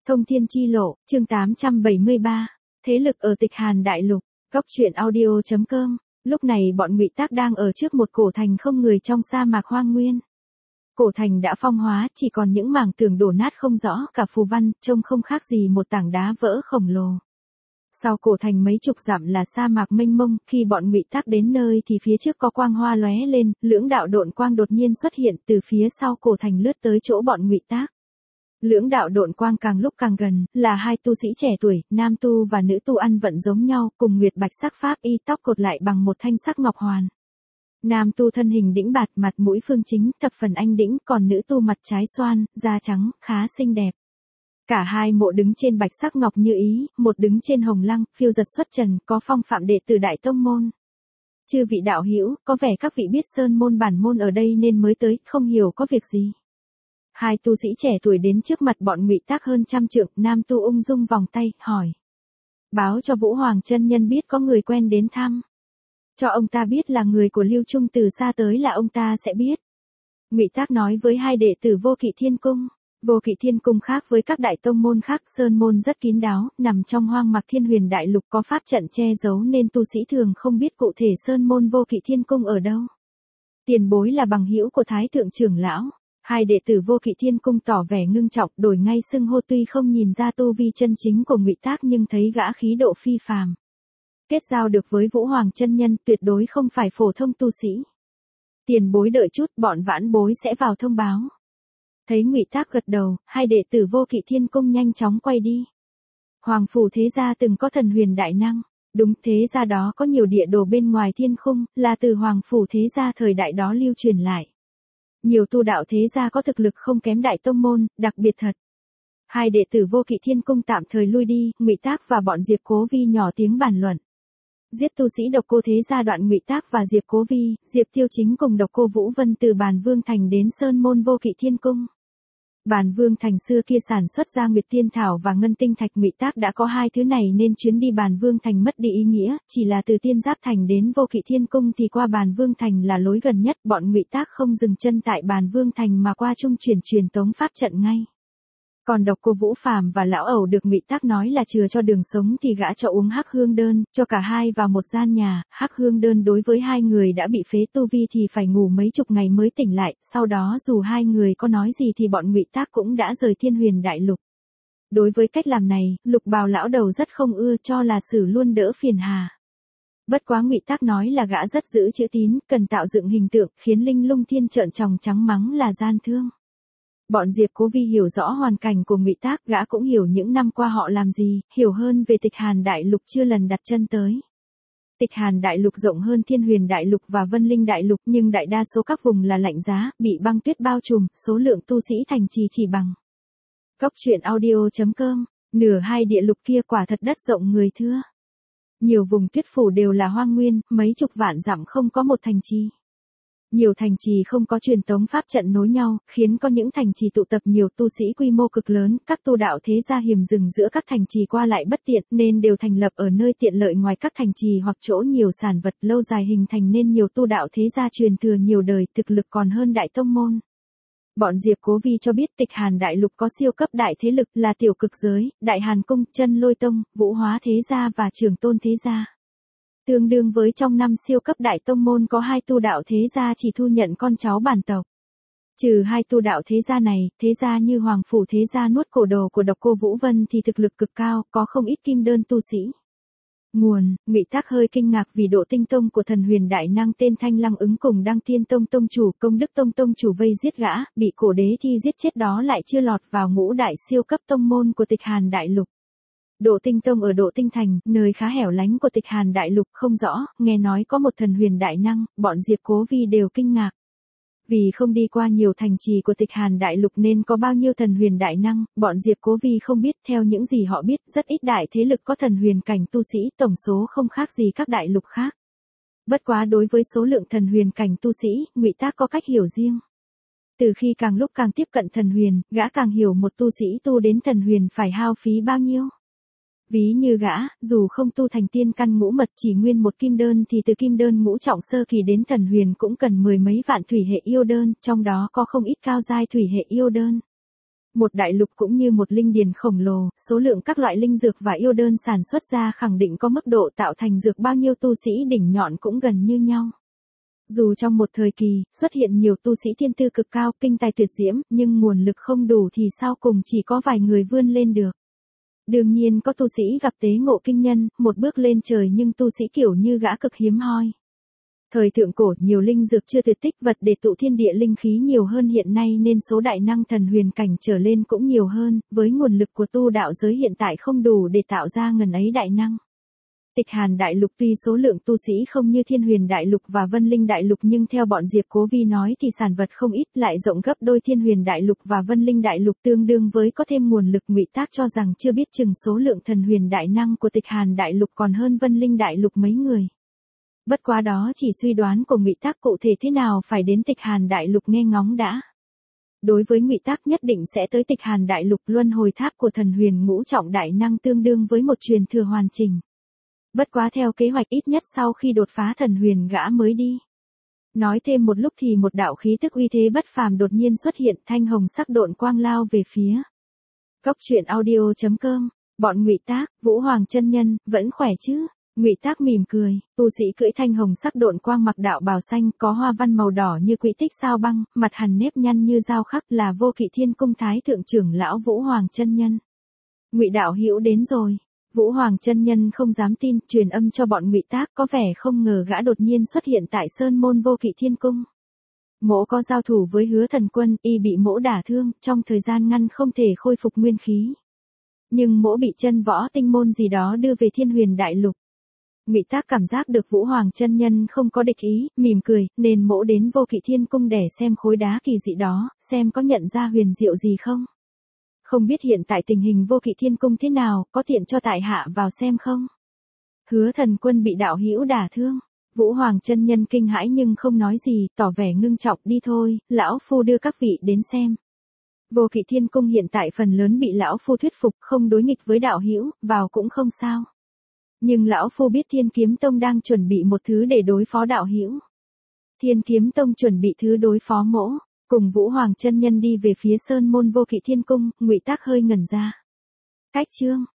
Thông thiên chi lộ, chương 873. Thế lực ở Tịch Hàn Đại Lục. Góc truyện audio.com. Lúc này bọn Ngụy Tác đang ở trước một cổ thành không người trong sa mạc hoang nguyên. Cổ thành đã phong hóa, chỉ còn những mảng tường đổ nát không rõ, cả phù văn, trông không khác gì một tảng đá vỡ khổng lồ. Sau cổ thành mấy chục dặm là sa mạc mênh mông, khi bọn Ngụy Tác đến nơi thì phía trước có quang hoa lóe lên, lưỡng đạo độn quang đột nhiên xuất hiện từ phía sau cổ thành lướt tới chỗ bọn Ngụy Tác. Lưỡng đạo độn quang càng lúc càng gần, là hai tu sĩ trẻ tuổi, nam tu và nữ tu ăn vận giống nhau, cùng nguyệt bạch sắc pháp y, tóc cột lại bằng một thanh sắc ngọc hoàn. Nam tu thân hình đĩnh bạt, mặt mũi phương chính, thập phần anh đĩnh, còn nữ tu mặt trái xoan, da trắng, khá xinh đẹp. Cả hai mộ đứng trên bạch sắc ngọc như ý, một đứng trên hồng lăng, phiêu giật xuất trần, có phong phạm đệ tử đại tông môn. Chư vị đạo hữu, có vẻ các vị biết sơn môn bản môn ở đây nên mới tới, không hiểu có việc gì. Hai tu sĩ trẻ tuổi đến trước mặt bọn Ngụy Tác hơn trăm trượng, nam tu ung dung vòng tay, hỏi. Báo cho Vũ Hoàng chân nhân biết có người quen đến thăm. Cho ông ta biết là người của Lưu Trung từ xa tới là ông ta sẽ biết. Ngụy Tác nói với hai đệ tử Vô Kỵ Thiên Cung. Vô Kỵ Thiên Cung khác với các đại tông môn khác, sơn môn rất kín đáo, nằm trong hoang mạc Thiên Huyền Đại Lục có pháp trận che giấu nên tu sĩ thường không biết cụ thể sơn môn Vô Kỵ Thiên Cung ở đâu. Tiền bối là bằng hữu của Thái thượng trưởng lão. Hai đệ tử Vô Kỵ Thiên Cung tỏ vẻ ngưng trọng, đổi ngay xưng hô, tuy không nhìn ra tu vi chân chính của Ngụy Tác nhưng thấy gã khí độ phi phàm. Kết giao được với Vũ Hoàng chân nhân, tuyệt đối không phải phổ thông tu sĩ. Tiền bối đợi chút, bọn vãn bối sẽ vào thông báo. Thấy Ngụy Tác gật đầu, hai đệ tử Vô Kỵ Thiên Cung nhanh chóng quay đi. Hoàng phủ thế gia từng có thần huyền đại năng. Đúng, thế gia đó có nhiều địa đồ bên ngoài thiên khung, là từ Hoàng phủ thế gia thời đại đó lưu truyền lại. Nhiều tu đạo thế gia có thực lực không kém đại tông môn, đặc biệt thật. Hai đệ tử Vô Kỵ Thiên Cung tạm thời lui đi, Ngụy Tác và bọn Diệp Cố Vi nhỏ tiếng bàn luận. Giết tu sĩ Độc Cô thế gia đoạn Ngụy Tác và Diệp Cố Vi, Diệp Tiêu Chính cùng Độc Cô Vũ Vân từ Bàn Vương Thành đến sơn môn Vô Kỵ Thiên Cung. Bàn Vương Thành xưa kia sản xuất ra Nguyệt Tiên Thảo và Ngân Tinh Thạch, Ngụy Tác đã có hai thứ này nên chuyến đi Bàn Vương Thành mất đi ý nghĩa, chỉ là từ Tiên Giáp Thành đến Vô Kỵ Thiên Cung thì qua Bàn Vương Thành là lối gần nhất, bọn Ngụy Tác không dừng chân tại Bàn Vương Thành mà qua trung chuyển truyền tống pháp trận ngay. Còn Độc Cô Vũ Phàm và lão ẩu được Ngụy Tác nói là chừa cho đường sống thì gã cho uống hắc hương đơn, cho cả hai vào một gian nhà, hắc hương đơn đối với hai người đã bị phế tu vi thì phải ngủ mấy chục ngày mới tỉnh lại, sau đó dù hai người có nói gì thì bọn Ngụy Tác cũng đã rời Thiên Huyền Đại Lục. Đối với cách làm này, Lục Bào lão đầu rất không ưa, cho là xử luôn đỡ phiền hà. Bất quá Ngụy Tác nói là gã rất giữ chữ tín, cần tạo dựng hình tượng, khiến Linh Lung Thiên trợn tròng trắng mắng là gian thương. Bọn Diệp Cố Vi hiểu rõ hoàn cảnh của Ngụy Tác, gã cũng hiểu những năm qua họ làm gì, hiểu hơn về Tịch Hàn Đại Lục chưa lần đặt chân tới. Tịch Hàn Đại Lục rộng hơn Thiên Huyền Đại Lục và Vân Linh Đại Lục nhưng đại đa số các vùng là lạnh giá, bị băng tuyết bao trùm, số lượng tu sĩ thành trì chỉ bằng. Góc truyện audio.com, nửa hai địa lục kia quả thật đất rộng người thưa. Nhiều vùng tuyết phủ đều là hoang nguyên, mấy chục vạn dặm không có một thành trì. Nhiều thành trì không có truyền tống pháp trận nối nhau, khiến có những thành trì tụ tập nhiều tu sĩ quy mô cực lớn, các tu đạo thế gia hiểm dừng giữa các thành trì qua lại bất tiện nên đều thành lập ở nơi tiện lợi ngoài các thành trì hoặc chỗ nhiều sản vật lâu dài hình thành nên nhiều tu đạo thế gia truyền thừa nhiều đời, thực lực còn hơn đại tông môn. Bọn Diệp Cố Vi cho biết Tịch Hàn Đại Lục có siêu cấp đại thế lực là Tiểu Cực Giới, Đại Hàn Cung, Chân Lôi Tông, Vũ Hóa Thế Gia và Trường Tôn Thế Gia. Tương đương với trong năm siêu cấp đại tông môn có hai tu đạo thế gia chỉ thu nhận con cháu bản tộc. Trừ hai tu đạo thế gia này, thế gia như Hoàng phủ thế gia nuốt cổ đồ của Độc Cô Vũ Vân thì thực lực cực cao, có không ít kim đơn tu sĩ. Nguồn, Ngụy Tác hơi kinh ngạc vì độ tinh tông của thần huyền đại năng tên Thanh Lăng Ứng cùng Đăng Thiên Tông tông chủ, Công Đức Tông tông chủ vây giết gã, bị cổ đế thi giết chết đó lại chưa lọt vào ngũ đại siêu cấp tông môn của Tịch Hàn Đại Lục. Độ Tinh Tông ở Độ Tinh Thành, nơi khá hẻo lánh của Tịch Hàn Đại Lục không rõ, nghe nói có một thần huyền đại năng, bọn Diệp Cố Vi đều kinh ngạc. Vì không đi qua nhiều thành trì của Tịch Hàn Đại Lục nên có bao nhiêu thần huyền đại năng, bọn Diệp Cố Vi không biết, theo những gì họ biết, rất ít đại thế lực có thần huyền cảnh tu sĩ, tổng số không khác gì các đại lục khác. Bất quá đối với số lượng thần huyền cảnh tu sĩ, Ngụy Tác có cách hiểu riêng. Từ khi càng lúc càng tiếp cận thần huyền, gã càng hiểu một tu sĩ tu đến thần huyền phải hao phí bao nhiêu. Ví như gã, dù không tu thành tiên căn ngũ mật chỉ nguyên một kim đơn thì từ kim đơn ngũ trọng sơ kỳ đến thần huyền cũng cần mười mấy vạn thủy hệ yêu đơn, trong đó có không ít cao giai thủy hệ yêu đơn. Một đại lục cũng như một linh điền khổng lồ, số lượng các loại linh dược và yêu đơn sản xuất ra khẳng định có mức độ tạo thành dược bao nhiêu tu sĩ đỉnh nhọn cũng gần như nhau. Dù trong một thời kỳ, xuất hiện nhiều tu sĩ thiên tư cực cao, kinh tài tuyệt diễm, nhưng nguồn lực không đủ thì sau cùng chỉ có vài người vươn lên được. Đương nhiên có tu sĩ gặp tế ngộ kinh nhân, một bước lên trời nhưng tu sĩ kiểu như gã cực hiếm hoi. Thời thượng cổ nhiều linh dược chưa tuyệt tích vật để tụ thiên địa linh khí nhiều hơn hiện nay nên số đại năng thần huyền cảnh trở lên cũng nhiều hơn, với nguồn lực của tu đạo giới hiện tại không đủ để tạo ra ngần ấy đại năng. Tịch Hàn Đại Lục tuy số lượng tu sĩ không như Thiên Huyền Đại Lục và Vân Linh Đại Lục nhưng theo bọn Diệp Cố Vi nói thì sản vật không ít lại rộng gấp đôi Thiên Huyền Đại Lục và Vân Linh Đại Lục tương đương với có thêm nguồn lực Ngụy Tác cho rằng chưa biết chừng số lượng thần huyền đại năng của Tịch Hàn Đại Lục còn hơn Vân Linh Đại Lục mấy người. Bất quá đó chỉ suy đoán của Ngụy Tác cụ thể thế nào phải đến Tịch Hàn Đại Lục nghe ngóng đã. Đối với Ngụy Tác nhất định sẽ tới Tịch Hàn Đại Lục luân hồi tháp của thần huyền ngũ trọng đại năng tương đương với một truyền thừa hoàn chỉnh. Bất quá theo kế hoạch ít nhất sau khi đột phá thần huyền gã mới đi. Nói thêm một lúc thì một đạo khí tức uy thế bất phàm đột nhiên xuất hiện thanh hồng sắc độn quang lao về phía. Cốc truyện audio.com, bọn Ngụy Tác, Vũ Hoàng chân nhân, vẫn khỏe chứ? Ngụy Tác mỉm cười, tu sĩ cưỡi thanh hồng sắc độn quang mặc đạo bào xanh có hoa văn màu đỏ như quỹ tích sao băng, mặt hằn nếp nhăn như dao khắc là Vô Kỵ Thiên Cung Thái thượng trưởng lão Vũ Hoàng chân nhân. Ngụy đạo hữu đến rồi. Vũ Hoàng chân nhân không dám tin, truyền âm cho bọn Ngụy Tác có vẻ không ngờ gã đột nhiên xuất hiện tại Sơn Môn Vô Kỵ Thiên Cung. Mỗ có giao thủ với Hứa Thần Quân, y bị mỗ đả thương, trong thời gian ngắn không thể khôi phục nguyên khí. Nhưng mỗ bị chân võ tinh môn gì đó đưa về Thiên Huyền Đại Lục. Ngụy Tác cảm giác được Vũ Hoàng chân nhân không có địch ý, mỉm cười, nên mỗ đến Vô Kỵ Thiên Cung để xem khối đá kỳ dị đó, xem có nhận ra huyền diệu gì không. Không biết hiện tại tình hình Vô Kỵ Thiên Cung thế nào, có tiện cho tại hạ vào xem không? Hứa Thần Quân bị đạo hữu đả thương. Vũ Hoàng chân nhân kinh hãi nhưng không nói gì, tỏ vẻ ngưng trọng, đi thôi, lão phu đưa các vị đến xem. Vô Kỵ Thiên Cung hiện tại phần lớn bị lão phu thuyết phục, không đối nghịch với đạo hữu, vào cũng không sao. Nhưng lão phu biết Thiên Kiếm Tông đang chuẩn bị một thứ để đối phó đạo hữu. Thiên Kiếm Tông chuẩn bị thứ đối phó mỗ. Cùng Vũ Hoàng chân nhân đi về phía Sơn Môn Vô Kỵ Thiên Cung, Ngụy Tác hơi ngẩn ra. Cách chương